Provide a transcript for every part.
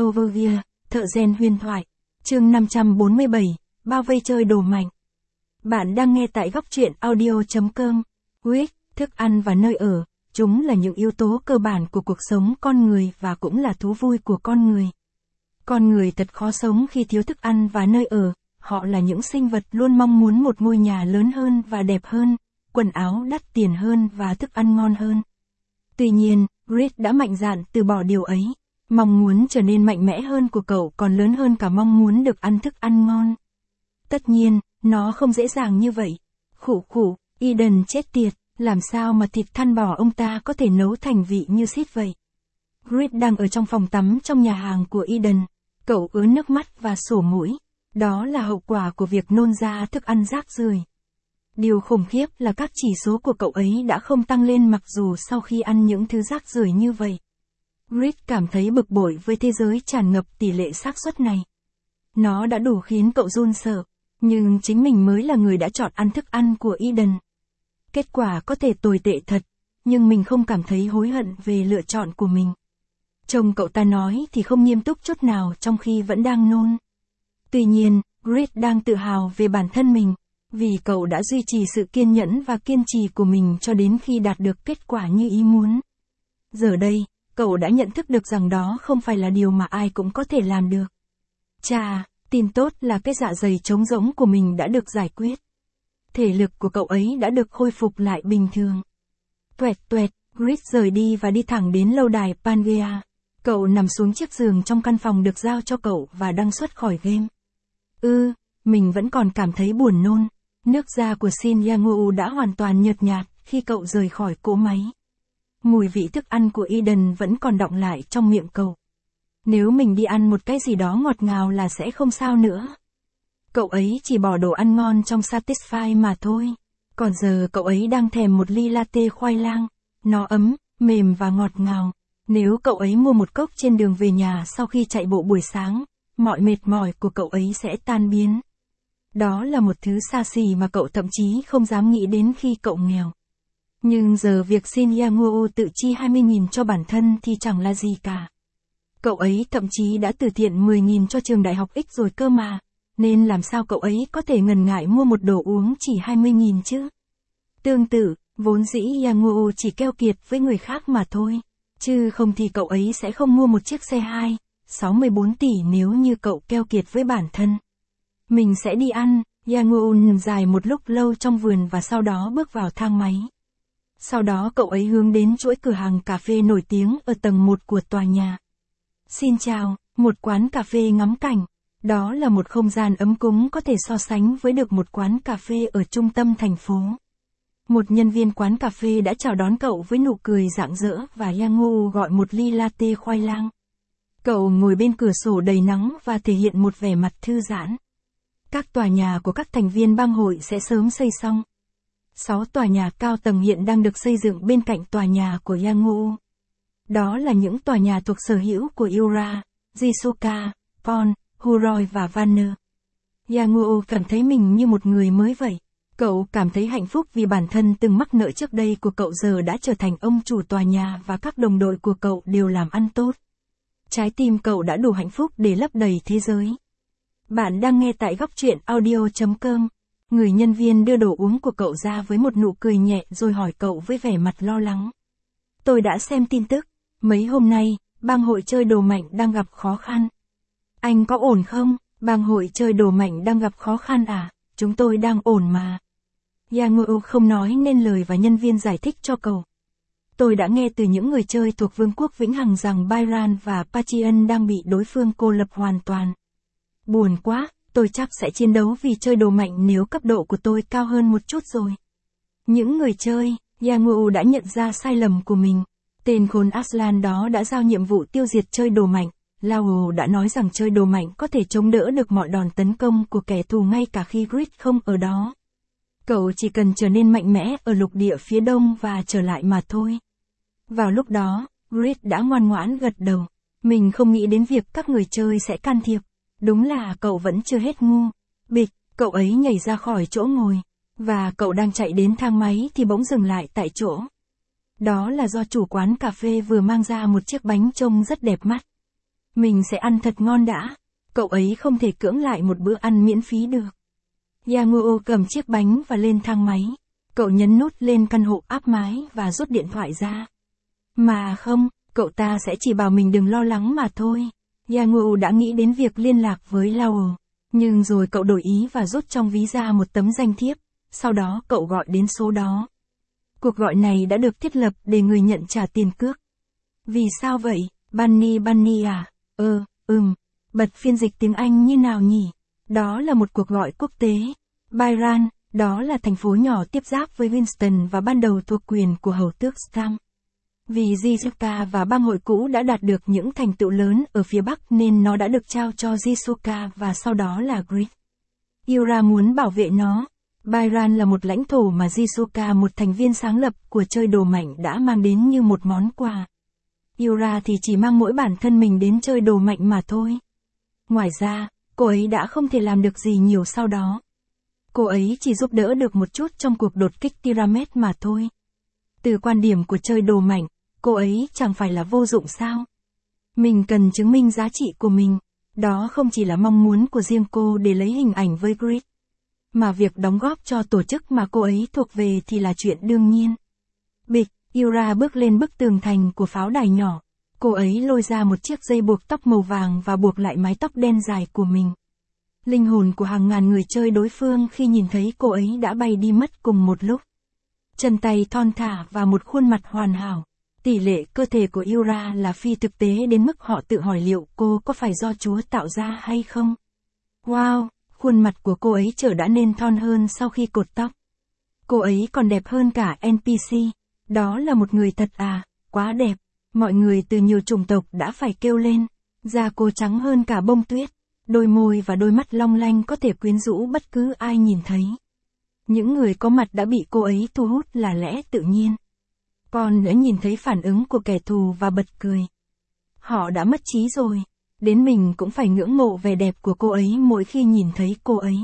Overview, thợ rèn huyền thoại. Chương 547, bao vây chơi đồ mạnh. Bạn đang nghe tại góc truyện audio.com. Huyết, thức ăn và nơi ở, chúng là những yếu tố cơ bản của cuộc sống con người và cũng là thú vui của con người. Con người thật khó sống khi thiếu thức ăn và nơi ở, họ là những sinh vật luôn mong muốn một ngôi nhà lớn hơn và đẹp hơn, quần áo đắt tiền hơn và thức ăn ngon hơn. Tuy nhiên, Reed đã mạnh dạn từ bỏ điều ấy. Mong muốn trở nên mạnh mẽ hơn của cậu còn lớn hơn cả mong muốn được ăn thức ăn ngon. Tất nhiên, nó không dễ dàng như vậy. Khụ khụ, Eden chết tiệt, làm sao mà thịt thăn bò ông ta có thể nấu thành vị như xít vậy. Reed đang ở trong phòng tắm trong nhà hàng của Eden. Cậu ứa nước mắt và sổ mũi. Đó là hậu quả của việc nôn ra thức ăn rác rưởi. Điều khủng khiếp là các chỉ số của cậu ấy đã không tăng lên mặc dù sau khi ăn những thứ rác rưởi như vậy. Reed cảm thấy bực bội với thế giới tràn ngập tỷ lệ xác suất này. Nó đã đủ khiến cậu run sợ, nhưng chính mình mới là người đã chọn ăn thức ăn của Eden. Kết quả có thể tồi tệ thật, nhưng mình không cảm thấy hối hận về lựa chọn của mình. Chồng cậu ta nói thì không nghiêm túc chút nào trong khi vẫn đang nôn. Tuy nhiên, Reed đang tự hào về bản thân mình, vì cậu đã duy trì sự kiên nhẫn và kiên trì của mình cho đến khi đạt được kết quả như ý muốn. Giờ đây, cậu đã nhận thức được rằng đó không phải là điều mà ai cũng có thể làm được. Chà, tin tốt là cái dạ dày trống rỗng của mình đã được giải quyết. Thể lực của cậu ấy đã được khôi phục lại bình thường. Tuẹt tuẹt, Reed rời đi và đi thẳng đến lâu đài Pangea. Cậu nằm xuống chiếc giường trong căn phòng được giao cho cậu và đăng xuất khỏi game. Mình vẫn còn cảm thấy buồn nôn. Nước da của Shin Yang-woo đã hoàn toàn nhợt nhạt khi cậu rời khỏi cỗ máy. Mùi vị thức ăn của Eden vẫn còn đọng lại trong miệng cậu. Nếu mình đi ăn một cái gì đó ngọt ngào là sẽ không sao nữa. Cậu ấy chỉ bỏ đồ ăn ngon trong Satisfy mà thôi. Còn giờ cậu ấy đang thèm một ly latte khoai lang. Nó ấm, mềm và ngọt ngào. Nếu cậu ấy mua một cốc trên đường về nhà sau khi chạy bộ buổi sáng, mọi mệt mỏi của cậu ấy sẽ tan biến. Đó là một thứ xa xỉ mà cậu thậm chí không dám nghĩ đến khi cậu nghèo. Nhưng giờ việc Shin Yang-woo tự chi 20.000 cho bản thân thì chẳng là gì cả. Cậu ấy thậm chí đã từ thiện 10.000 cho trường đại học X rồi cơ mà, nên làm sao cậu ấy có thể ngần ngại mua một đồ uống chỉ 20.000 chứ? Tương tự, vốn dĩ Yang-woo chỉ keo kiệt với người khác mà thôi, chứ không thì cậu ấy sẽ không mua một chiếc xe 64 tỷ nếu như cậu keo kiệt với bản thân. Mình sẽ đi ăn, Yang-woo dài một lúc lâu trong vườn và sau đó bước vào thang máy. Sau đó cậu ấy hướng đến chuỗi cửa hàng cà phê nổi tiếng ở tầng 1 của tòa nhà. Xin chào, một quán cà phê ngắm cảnh. Đó là một không gian ấm cúng có thể so sánh với được một quán cà phê ở trung tâm thành phố. Một nhân viên quán cà phê đã chào đón cậu với nụ cười rạng rỡ và Yang-woo gọi một ly latte khoai lang. Cậu ngồi bên cửa sổ đầy nắng và thể hiện một vẻ mặt thư giãn. Các tòa nhà của các thành viên bang hội sẽ sớm xây xong. 6 tòa nhà cao tầng hiện đang được xây dựng bên cạnh tòa nhà của Yang-woo. Đó là những tòa nhà thuộc sở hữu của Yura, Jisuka, Pon, Huroi và Vanner. Yang-woo cảm thấy mình như một người mới vậy. Cậu cảm thấy hạnh phúc vì bản thân từng mắc nợ trước đây của cậu giờ đã trở thành ông chủ tòa nhà và các đồng đội của cậu đều làm ăn tốt. Trái tim cậu đã đủ hạnh phúc để lấp đầy thế giới. Bạn đang nghe tại góc truyện audio.com. Người nhân viên đưa đồ uống của cậu ra với một nụ cười nhẹ rồi hỏi cậu với vẻ mặt lo lắng. Tôi đã xem tin tức. Mấy hôm nay, bang hội chơi đồ mạnh đang gặp khó khăn. Anh có ổn không? Bang hội chơi đồ mạnh đang gặp khó khăn à? Chúng tôi đang ổn mà. Yang-woo không nói nên lời và nhân viên giải thích cho cậu. Tôi đã nghe từ những người chơi thuộc Vương quốc Vĩnh Hằng rằng Byron và Pachian đang bị đối phương cô lập hoàn toàn. Buồn quá, tôi chắc sẽ chiến đấu vì chơi đồ mạnh nếu cấp độ của tôi cao hơn một chút rồi. Những người chơi, Yang-woo đã nhận ra sai lầm của mình. Tên khốn Aslan đó đã giao nhiệm vụ tiêu diệt chơi đồ mạnh. Lao đã nói rằng chơi đồ mạnh có thể chống đỡ được mọi đòn tấn công của kẻ thù ngay cả khi Reed không ở đó. Cậu chỉ cần trở nên mạnh mẽ ở lục địa phía đông và trở lại mà thôi. Vào lúc đó, Reed đã ngoan ngoãn gật đầu. Mình không nghĩ đến việc các người chơi sẽ can thiệp. Đúng là cậu vẫn chưa hết ngu. Bịch, cậu ấy nhảy ra khỏi chỗ ngồi. Và cậu đang chạy đến thang máy thì bỗng dừng lại tại chỗ. Đó là do chủ quán cà phê vừa mang ra một chiếc bánh trông rất đẹp mắt. Mình sẽ ăn thật ngon đã. Cậu ấy không thể cưỡng lại một bữa ăn miễn phí được. Yangwoo cầm chiếc bánh và lên thang máy. Cậu nhấn nút lên căn hộ áp mái và rút điện thoại ra. Mà không, cậu ta sẽ chỉ bảo mình đừng lo lắng mà thôi. Yangwoo đã nghĩ đến việc liên lạc với Lowell. Nhưng rồi cậu đổi ý và rút trong ví ra một tấm danh thiếp. Sau đó cậu gọi đến số đó. Cuộc gọi này đã được thiết lập để người nhận trả tiền cước. Vì sao vậy? Bunny à? Bật phiên dịch tiếng Anh như nào nhỉ? Đó là một cuộc gọi quốc tế. Byron, đó là thành phố nhỏ tiếp giáp với Winston và ban đầu thuộc quyền của hầu tước Stam. Vì Jisuka và bang hội cũ đã đạt được những thành tựu lớn ở phía Bắc nên nó đã được trao cho Jisuka và sau đó là Grid. Yura muốn bảo vệ nó. Byron là một lãnh thổ mà Jisuka, một thành viên sáng lập của chơi đồ mạnh, đã mang đến như một món quà. Yura thì chỉ mang mỗi bản thân mình đến chơi đồ mạnh mà thôi. Ngoài ra, cô ấy đã không thể làm được gì nhiều sau đó. Cô ấy chỉ giúp đỡ được một chút trong cuộc đột kích Pyramid mà thôi. Từ quan điểm của chơi đồ mạnh, cô ấy chẳng phải là vô dụng sao? Mình cần chứng minh giá trị của mình. Đó không chỉ là mong muốn của riêng cô để lấy hình ảnh với Grid, mà việc đóng góp cho tổ chức mà cô ấy thuộc về thì là chuyện đương nhiên. Bịch, Yura bước lên bức tường thành của pháo đài nhỏ. Cô ấy lôi ra một chiếc dây buộc tóc màu vàng và buộc lại mái tóc đen dài của mình. Linh hồn của hàng ngàn người chơi đối phương khi nhìn thấy cô ấy đã bay đi mất cùng một lúc. Chân tay thon thả và một khuôn mặt hoàn hảo. Tỷ lệ cơ thể của Yura là phi thực tế đến mức họ tự hỏi liệu cô có phải do Chúa tạo ra hay không. Wow, khuôn mặt của cô ấy trở đã nên thon hơn sau khi cột tóc. Cô ấy còn đẹp hơn cả NPC. Đó là một người thật à, quá đẹp. Mọi người từ nhiều chủng tộc đã phải kêu lên. Da cô trắng hơn cả bông tuyết. Đôi môi và đôi mắt long lanh có thể quyến rũ bất cứ ai nhìn thấy. Những người có mặt đã bị cô ấy thu hút là lẽ tự nhiên. Con đã nhìn thấy phản ứng của kẻ thù và bật cười. Họ đã mất trí rồi. Đến mình cũng phải ngưỡng mộ vẻ đẹp của cô ấy mỗi khi nhìn thấy cô ấy.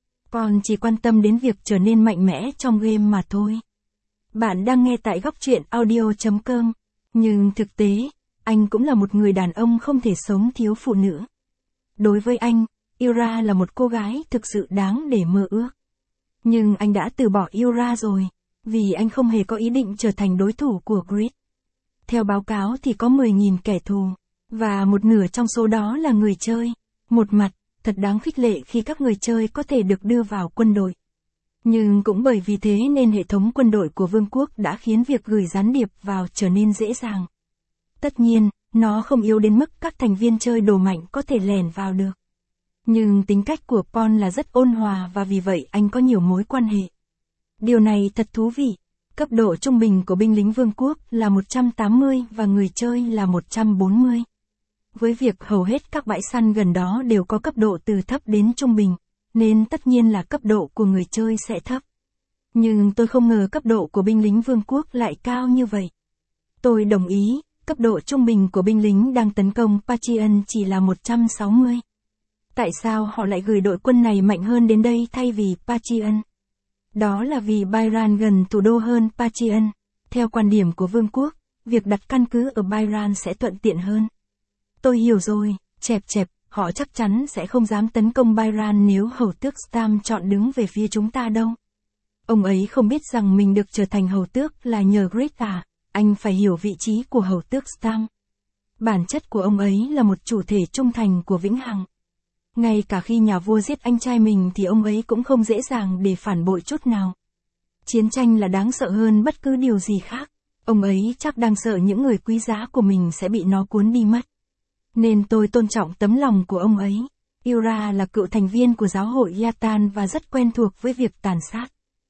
Con chỉ quan tâm đến việc trở nên mạnh mẽ trong game mà thôi. Bạn đang nghe tại góc truyện audio.com. Nhưng thực tế, anh cũng là một người đàn ông không thể sống thiếu phụ nữ. Đối với anh, Yura là một cô gái thực sự đáng để mơ ước. Nhưng anh đã từ bỏ Yura rồi, vì anh không hề có ý định trở thành đối thủ của Grid. Theo báo cáo thì có 10.000 kẻ thù, và một nửa trong số đó là người chơi. Một mặt, thật đáng khích lệ khi các người chơi có thể được đưa vào quân đội. Nhưng cũng bởi vì thế nên hệ thống quân đội của vương quốc đã khiến việc gửi gián điệp vào trở nên dễ dàng. Tất nhiên, nó không yếu đến mức các thành viên chơi đồ mạnh có thể lẻn vào được. Nhưng tính cách của Paul là rất ôn hòa và vì vậy anh có nhiều mối quan hệ. Điều này thật thú vị. Cấp độ trung bình của binh lính vương quốc là 180 và người chơi là 140. Với việc hầu hết các bãi săn gần đó đều có cấp độ từ thấp đến trung bình, nên tất nhiên là cấp độ của người chơi sẽ thấp. Nhưng tôi không ngờ cấp độ của binh lính vương quốc lại cao như vậy. Tôi đồng ý, cấp độ trung bình của binh lính đang tấn công Pachian chỉ là 160. Tại sao họ lại gửi đội quân này mạnh hơn đến đây thay vì Pachian? Đó là vì Byron gần thủ đô hơn Pachian. Theo quan điểm của vương quốc, việc đặt căn cứ ở Byron sẽ thuận tiện hơn. Tôi hiểu rồi, chẹp, họ chắc chắn sẽ không dám tấn công Byron nếu hầu tước Stam chọn đứng về phía chúng ta đâu. Ông ấy không biết rằng mình được trở thành hầu tước là nhờ Grid à, anh phải hiểu vị trí của hầu tước Stam. Bản chất của ông ấy là một chủ thể trung thành của vĩnh hằng. Ngay cả khi nhà vua giết anh trai mình thì ông ấy cũng không dễ dàng để phản bội chút nào. Chiến tranh là đáng sợ hơn bất cứ điều gì khác. Ông ấy chắc đang sợ những người quý giá của mình sẽ bị nó cuốn đi mất. Nên tôi tôn trọng tấm lòng của ông ấy. Yura là cựu thành viên của giáo hội Yatan và rất quen thuộc với việc tàn sát.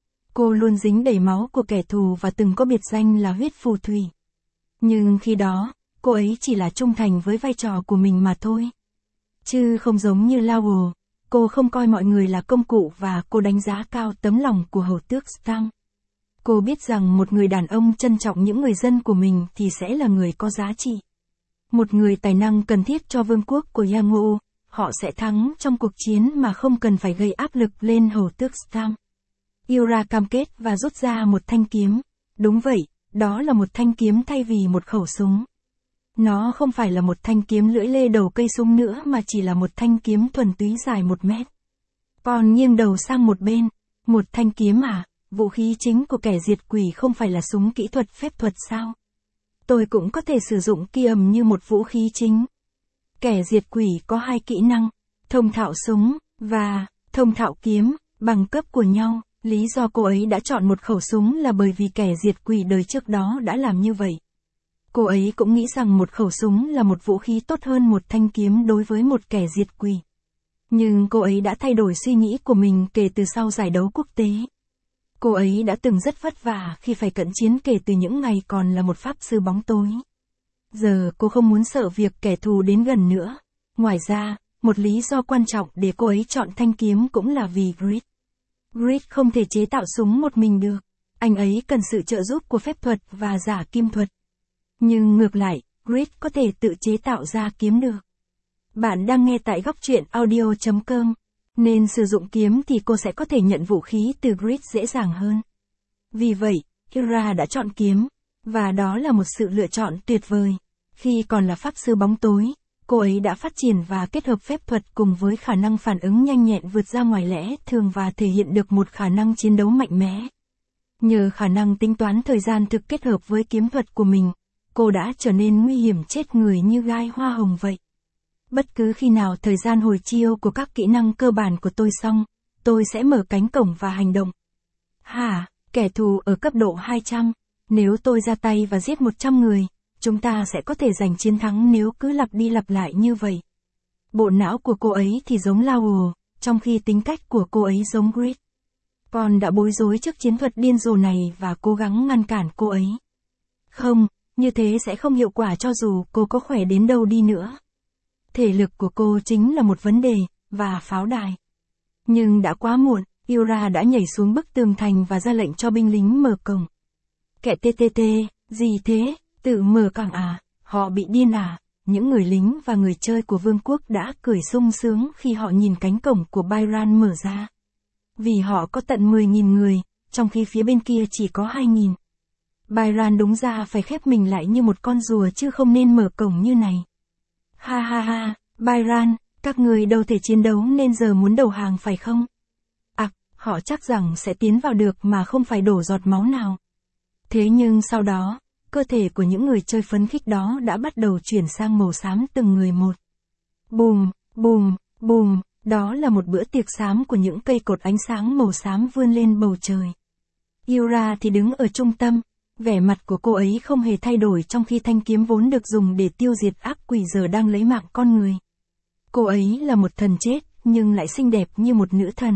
Cô luôn dính đầy máu của kẻ thù và từng có biệt danh là huyết phù thủy. Nhưng khi đó, cô ấy chỉ là trung thành với vai trò của mình mà thôi. Chứ không giống như Lowell, cô không coi mọi người là công cụ và cô đánh giá cao tấm lòng của hầu tước Stam. Cô biết rằng một người đàn ông trân trọng những người dân của mình thì sẽ là người có giá trị. Một người tài năng cần thiết cho vương quốc của Yangwoo, họ sẽ thắng trong cuộc chiến mà không cần phải gây áp lực lên hầu tước Stam. Yura cam kết và rút ra một thanh kiếm. Đúng vậy, đó là một thanh kiếm thay vì một khẩu súng. Nó không phải là một thanh kiếm lưỡi lê đầu cây súng nữa mà chỉ là một thanh kiếm thuần túy dài 1 mét. Còn nghiêng đầu sang một bên, một thanh kiếm à, vũ khí chính của kẻ diệt quỷ không phải là súng kỹ thuật phép thuật sao? Tôi cũng có thể sử dụng ki ầm như một vũ khí chính. Kẻ diệt quỷ có 2 kỹ năng, thông thạo súng, và thông thạo kiếm, bằng cấp của nhau. Lý do cô ấy đã chọn một khẩu súng là bởi vì kẻ diệt quỷ đời trước đó đã làm như vậy. Cô ấy cũng nghĩ rằng một khẩu súng là một vũ khí tốt hơn một thanh kiếm đối với một kẻ diệt quỷ. Nhưng cô ấy đã thay đổi suy nghĩ của mình kể từ sau giải đấu quốc tế. Cô ấy đã từng rất vất vả khi phải cận chiến kể từ những ngày còn là một pháp sư bóng tối. Giờ cô không muốn sợ việc kẻ thù đến gần nữa. Ngoài ra, một lý do quan trọng để cô ấy chọn thanh kiếm cũng là vì Grid. Grid không thể chế tạo súng một mình được. Anh ấy cần sự trợ giúp của phép thuật và giả kim thuật. Nhưng ngược lại, Grid có thể tự chế tạo ra kiếm được. Bạn đang nghe tại góc truyện audio.com. Nên sử dụng kiếm thì cô sẽ có thể nhận vũ khí từ Grid dễ dàng hơn. Vì vậy, Ira đã chọn kiếm. Và đó là một sự lựa chọn tuyệt vời. Khi còn là pháp sư bóng tối, cô ấy đã phát triển và kết hợp phép thuật cùng với khả năng phản ứng nhanh nhẹn vượt ra ngoài lẽ thường và thể hiện được một khả năng chiến đấu mạnh mẽ. Nhờ khả năng tính toán thời gian thực kết hợp với kiếm thuật của mình, cô đã trở nên nguy hiểm chết người như gai hoa hồng vậy. Bất cứ khi nào thời gian hồi chiêu của các kỹ năng cơ bản của tôi xong, tôi sẽ mở cánh cổng và hành động. Hả, kẻ thù ở cấp độ 200, nếu tôi ra tay và giết 100 người, chúng ta sẽ có thể giành chiến thắng nếu cứ lặp đi lặp lại như vậy. Bộ não của cô ấy thì giống Lowell, trong khi tính cách của cô ấy giống Grid. Con đã bối rối trước chiến thuật điên rồ này và cố gắng ngăn cản cô ấy. Không, như thế sẽ không hiệu quả cho dù cô có khỏe đến đâu đi nữa. Thể lực của cô chính là một vấn đề, và pháo đài. Nhưng đã quá muộn, Ira đã nhảy xuống bức tường thành và ra lệnh cho binh lính mở cổng. Kẻ TTT, gì thế, tự mở cảng à, họ bị điên à, những người lính và người chơi của vương quốc đã cười sung sướng khi họ nhìn cánh cổng của Byron mở ra. Vì họ có tận 10.000 người, trong khi phía bên kia chỉ có 2.000. Byron đúng ra phải khép mình lại như một con rùa chứ không nên mở cổng như này. Ha ha ha, Byron, các người đâu thể chiến đấu nên giờ muốn đầu hàng phải không? À, họ chắc rằng sẽ tiến vào được mà không phải đổ giọt máu nào. Thế nhưng sau đó, cơ thể của những người chơi phấn khích đó đã bắt đầu chuyển sang màu xám từng người một. Bùm, bùm, bùm, đó là một bữa tiệc xám của những cây cột ánh sáng màu xám vươn lên bầu trời. Ira thì đứng ở trung tâm, vẻ mặt của cô ấy không hề thay đổi trong khi thanh kiếm vốn được dùng để tiêu diệt ác quỷ giờ đang lấy mạng con người. Cô ấy là một thần chết, nhưng lại xinh đẹp như một nữ thần.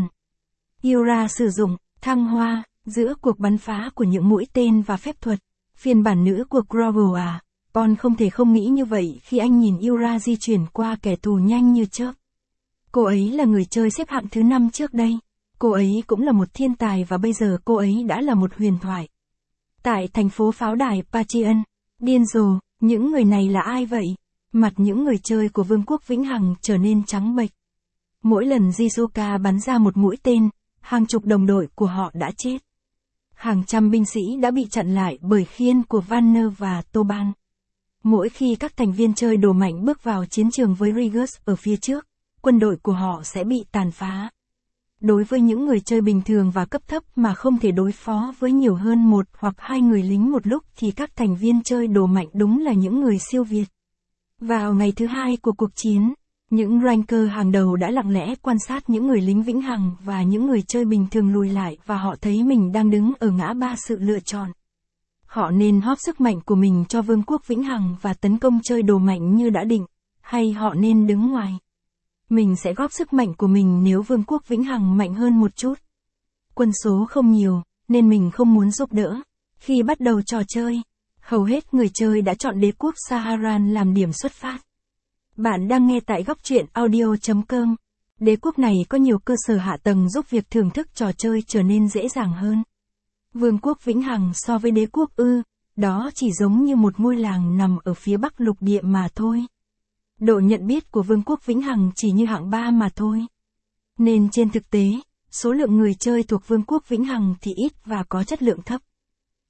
Ira sử dụng thăng hoa giữa cuộc bắn phá của những mũi tên và phép thuật. Phiên bản nữ của Grovel à, con không thể không nghĩ như vậy khi anh nhìn Ira di chuyển qua kẻ thù nhanh như chớp. Cô ấy là người chơi xếp hạng thứ 5 trước đây. Cô ấy cũng là một thiên tài và bây giờ cô ấy đã là một huyền thoại. Tại thành phố pháo đài Pachian, điên rồ, những người này là ai vậy? Mặt những người chơi của Vương quốc Vĩnh Hằng trở nên trắng bệch. Mỗi lần Jizuka bắn ra một mũi tên, hàng chục đồng đội của họ đã chết. Hàng trăm binh sĩ đã bị chặn lại bởi khiên của Vanner và Toban. Mỗi khi các thành viên chơi đồ mạnh bước vào chiến trường với Rigus ở phía trước, quân đội của họ sẽ bị tàn phá. Đối với những người chơi bình thường và cấp thấp mà không thể đối phó với nhiều hơn 1 hoặc 2 người lính một lúc thì các thành viên chơi đồ mạnh đúng là những người siêu việt. Vào ngày thứ 2 của cuộc chiến, những ranker hàng đầu đã lặng lẽ quan sát những người lính vĩnh hằng và những người chơi bình thường lùi lại và họ thấy mình đang đứng ở ngã ba sự lựa chọn. Họ nên hóp sức mạnh của mình cho Vương quốc Vĩnh Hằng và tấn công chơi đồ mạnh như đã định, hay họ nên đứng ngoài. Mình sẽ góp sức mạnh của mình nếu Vương quốc Vĩnh Hằng mạnh hơn một chút. Quân số không nhiều, nên mình không muốn giúp đỡ. Khi bắt đầu trò chơi, hầu hết người chơi đã chọn đế quốc Saharan làm điểm xuất phát. Bạn đang nghe tại góc truyện audio.com. Đế quốc này có nhiều cơ sở hạ tầng giúp việc thưởng thức trò chơi trở nên dễ dàng hơn. Vương quốc Vĩnh Hằng so với đế quốc đó chỉ giống như một ngôi làng nằm ở phía bắc lục địa mà thôi. Độ nhận biết của Vương quốc Vĩnh Hằng chỉ như hạng 3 mà thôi. Nên trên thực tế, số lượng người chơi thuộc Vương quốc Vĩnh Hằng thì ít và có chất lượng thấp.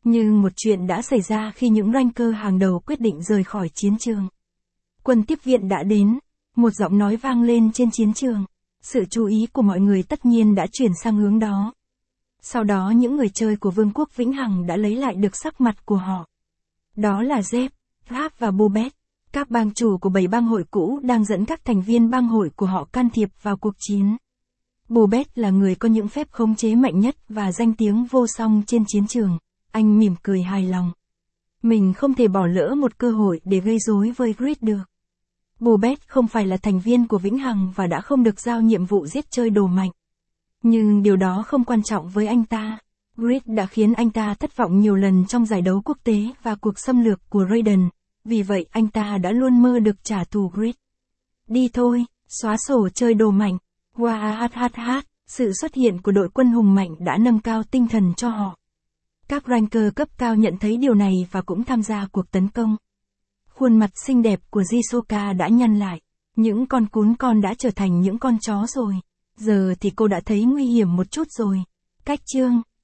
Nhưng một chuyện đã xảy ra khi những ranker hàng đầu quyết định rời khỏi chiến trường. Quân tiếp viện đã đến, một giọng nói vang lên trên chiến trường. Sự chú ý của mọi người tất nhiên đã chuyển sang hướng đó. Sau đó những người chơi của Vương quốc Vĩnh Hằng đã lấy lại được sắc mặt của họ. Đó là Zeb, Gap và Bobet, các bang chủ của 7 bang hội cũ đang dẫn các thành viên bang hội của họ can thiệp vào cuộc chiến. Bobet là người có những phép khống chế mạnh nhất và danh tiếng vô song trên chiến trường. Anh mỉm cười hài lòng. Mình không thể bỏ lỡ một cơ hội để gây rối với Grid được. Bobet không phải là thành viên của Vĩnh Hằng và đã không được giao nhiệm vụ giết chơi đồ mạnh. Nhưng điều đó không quan trọng với anh ta. Grid đã khiến anh ta thất vọng nhiều lần trong giải đấu quốc tế và cuộc xâm lược của Raiden, vì vậy anh ta đã luôn mơ được trả thù Grid. Đi thôi, xóa sổ chơi đồ mạnh. Wahahaha, sự xuất hiện của đội quân hùng mạnh đã nâng cao tinh thần cho họ. Các ranker cấp cao nhận thấy điều này và cũng tham gia cuộc tấn công. Khuôn mặt xinh đẹp của Jisoka đã nhăn lại. Những con cún con đã trở thành những con chó rồi. Giờ thì cô đã thấy nguy hiểm một chút rồi. Cách chương